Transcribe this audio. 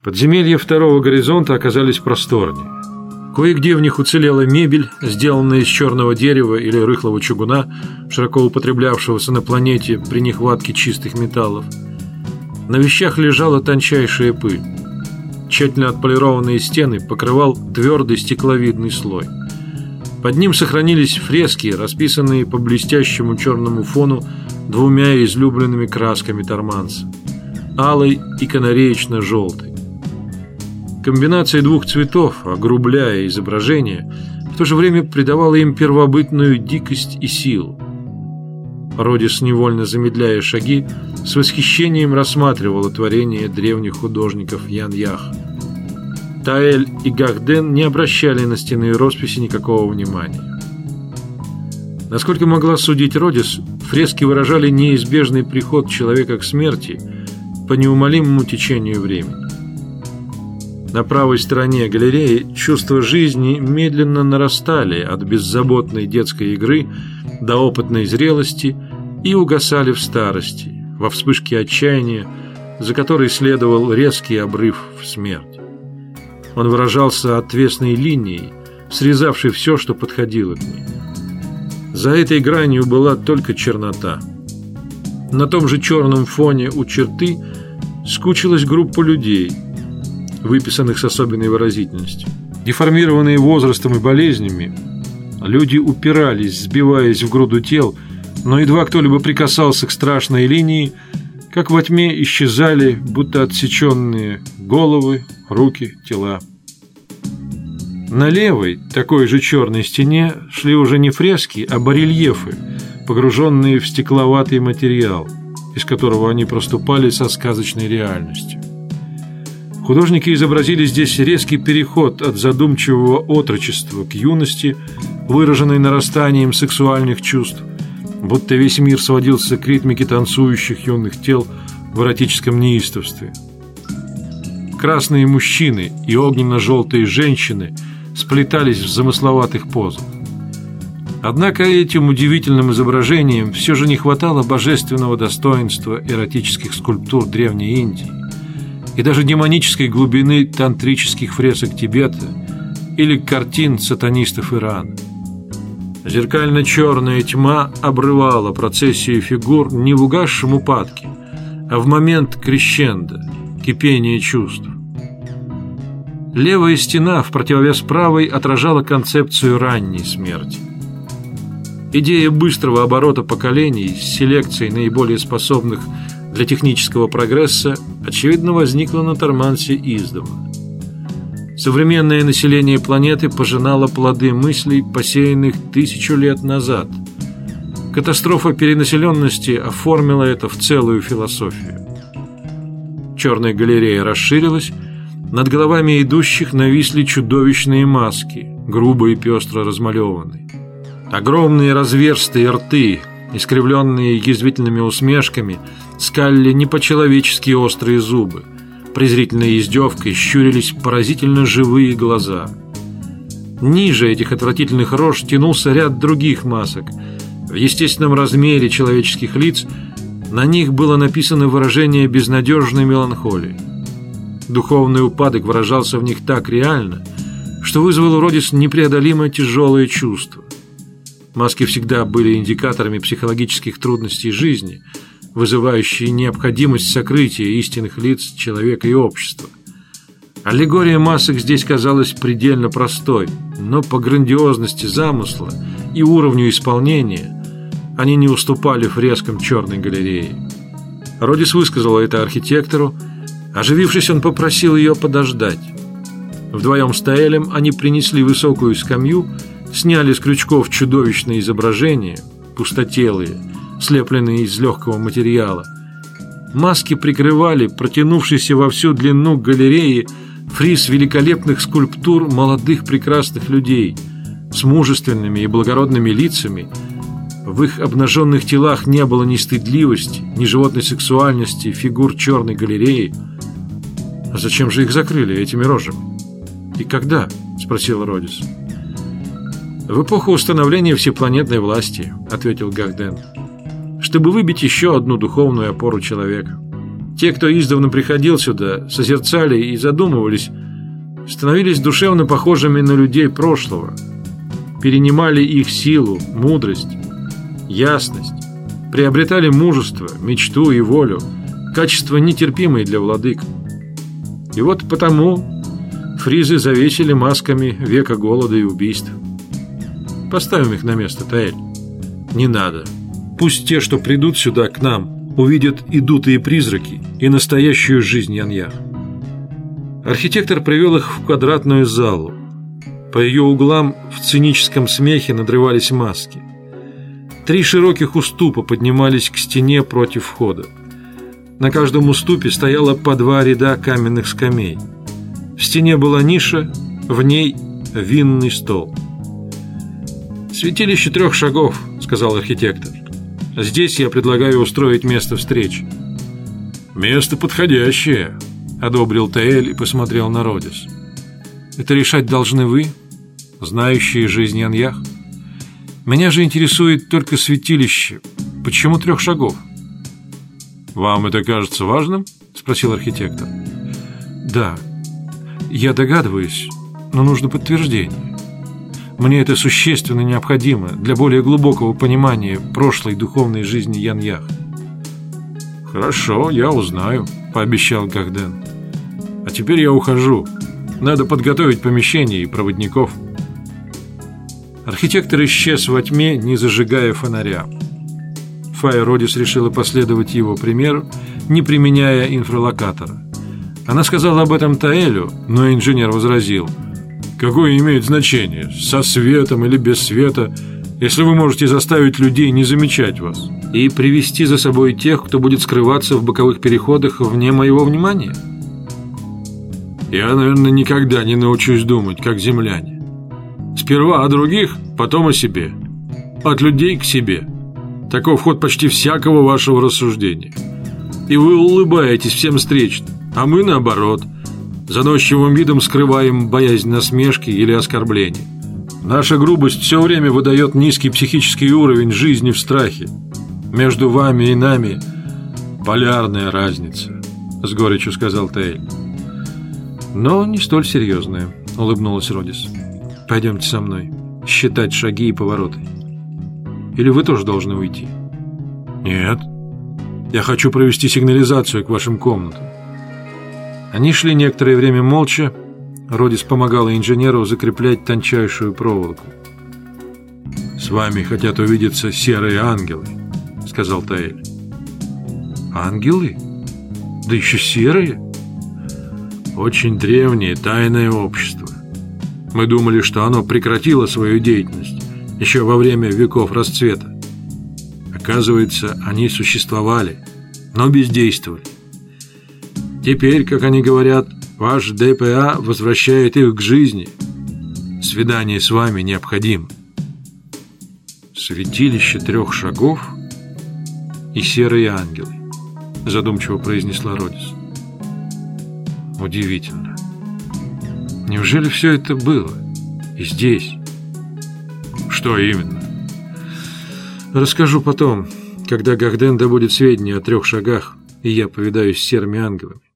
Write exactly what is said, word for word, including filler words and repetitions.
Подземелья второго горизонта оказались просторнее. Кое-где в них уцелела мебель, сделанная из черного дерева или рыхлого чугуна, широко употреблявшегося на планете при нехватке чистых металлов. На вещах лежала тончайшая пыль. Тщательно отполированные стены покрывал твердый стекловидный слой. Под ним сохранились фрески, расписанные по блестящему черному фону двумя излюбленными красками торманца – алой и канареечно-желтой. Комбинация двух цветов, огрубляя изображение, в то же время придавала им первобытную дикость и силу. Родис, невольно замедляя шаги, с восхищением рассматривала творение древних художников Ян-Ях. Таэль и Гагден не обращали на стенные росписи никакого внимания. Насколько могла судить Родис, фрески выражали неизбежный приход человека к смерти по неумолимому течению времени. На правой стороне галереи чувства жизни медленно нарастали от беззаботной детской игры до опытной зрелости и угасали в старости, во вспышке отчаяния, за которой следовал резкий обрыв в смерть. Он выражался отвесной линией, срезавшей все, что подходило к ней. За этой гранью была только чернота. На том же черном фоне у черты скучилась группа людей, выписанных с особенной выразительностью. Деформированные возрастом и болезнями, люди упирались, сбиваясь в груду тел, но едва кто-либо прикасался к страшной линии, как во тьме исчезали, будто отсеченные головы, руки, тела. На левой, такой же черной стене, шли уже не фрески, а барельефы, погруженные в стекловатый материал, из которого они проступали со сказочной реальностью. Художники изобразили здесь резкий переход от задумчивого отрочества к юности, выраженной нарастанием сексуальных чувств, будто весь мир сводился к ритмике танцующих юных тел в эротическом неистовстве. Красные мужчины и огненно-желтые женщины сплетались в замысловатых позах. Однако этим удивительным изображением все же не хватало божественного достоинства эротических скульптур Древней Индии и даже демонической глубины тантрических фресок Тибета или картин сатанистов Ирана. Зеркально-черная тьма обрывала процессию фигур не в угасшем упадке, а в момент крещендо, кипения чувств. Левая стена в противовес правой отражала концепцию ранней смерти. Идея быстрого оборота поколений с селекцией наиболее способных для технического прогресса, очевидно, возникла на Тормансе издавна. Современное население планеты пожинало плоды мыслей, посеянных тысячу лет назад. Катастрофа перенаселенности оформила это в целую философию. Черная галерея расширилась, над головами идущих нависли чудовищные маски, грубо и пестро размалеванные. Огромные разверстые рты, искривленные язвительными усмешками, скалили не по-человечески острые зубы. Презрительной издевкой щурились поразительно живые глаза. Ниже этих отвратительных рож тянулся ряд других масок. В естественном размере человеческих лиц на них было написано выражение безнадежной меланхолии. Духовный упадок выражался в них так реально, что вызвал у Родис непреодолимо тяжелое чувство. Маски всегда были индикаторами психологических трудностей жизни, вызывающие необходимость сокрытия истинных лиц человека и общества. Аллегория масок здесь казалась предельно простой, но по грандиозности замысла и уровню исполнения они не уступали фрескам черной галереи. Родис высказала это архитектору. Оживившись, он попросил ее подождать. Вдвоем с Таэлем они принесли высокую скамью, сняли с крючков чудовищные изображения, пустотелые, слепленные из легкого материала. Маски прикрывали протянувшийся во всю длину галереи фриз великолепных скульптур молодых прекрасных людей с мужественными и благородными лицами. В их обнаженных телах не было ни стыдливости, ни животной сексуальности фигур черной галереи. А зачем же их закрыли этими рожами? И когда? Спросил Родис. В эпоху установления всепланетной власти, ответил Гагден, чтобы выбить еще одну духовную опору человека. Те, кто издавна приходил сюда, созерцали и задумывались, становились душевно похожими на людей прошлого, перенимали их силу, мудрость, ясность, приобретали мужество, мечту и волю, качества, нетерпимые для владык. И вот потому фризы завесили масками века голода и убийств. Поставим их на место, Таэль. Не надо. Пусть те, что придут сюда к нам, увидят и дутые призраки, и настоящую жизнь Яньях. Архитектор привел их в квадратную залу. По ее углам в циническом смехе надрывались маски. Три широких уступа поднимались к стене против входа. На каждом уступе стояло по два ряда каменных скамей. В стене была ниша, в ней винный стол. «Святилище трех шагов», — сказал архитектор. «Здесь я предлагаю устроить место встречи». «Место подходящее», — одобрил Таэль и посмотрел на Родис. «Это решать должны вы, знающие жизнь Яньях. Меня же интересует только святилище. Почему трех шагов?» «Вам это кажется важным?» — спросил архитектор. «Да, я догадываюсь, но нужно подтверждение. Мне это существенно необходимо для более глубокого понимания прошлой духовной жизни Яньях». «Хорошо, я узнаю», — пообещал Гагден. «А теперь я ухожу. Надо подготовить помещение и проводников». Архитектор исчез во тьме, не зажигая фонаря. Фая Родис решила последовать его примеру, не применяя инфралокатора. Она сказала об этом Таэлю, но инженер возразил: «Какое имеет значение, со светом или без света, если вы можете заставить людей не замечать вас и привести за собой тех, кто будет скрываться в боковых переходах вне моего внимания?» «Я, наверное, никогда не научусь думать, как земляне. Сперва о других, потом о себе. От людей к себе. Таков ход почти всякого вашего рассуждения. И вы улыбаетесь всем встречным, а мы, наоборот, заносчивым видом скрываем боязнь насмешки или оскорбления. Наша грубость все время выдает низкий психический уровень жизни в страхе. Между вами и нами полярная разница», — с горечью сказал Таэль. «Но не столь серьезная», — улыбнулась Родис. «Пойдемте со мной считать шаги и повороты. Или вы тоже должны уйти?» «Нет, я хочу провести сигнализацию к вашим комнатам». Они шли некоторое время молча. Родис помогала инженеру закреплять тончайшую проволоку. «С вами хотят увидеться серые ангелы», — сказал Таэль. «Ангелы? Да еще серые?» «Очень древнее тайное общество. Мы думали, что оно прекратило свою деятельность еще во время веков расцвета. Оказывается, они существовали, но бездействовали. Теперь, как они говорят, ваш ДПА возвращает их к жизни. Свидание с вами необходимо». «Святилище трех шагов и серые ангелы», — задумчиво произнесла Родис. «Удивительно. Неужели все это было и здесь?» «Что именно?» «Расскажу потом, когда Гагден добудет сведения о трех шагах, и я повидаюсь с серыми ангелами.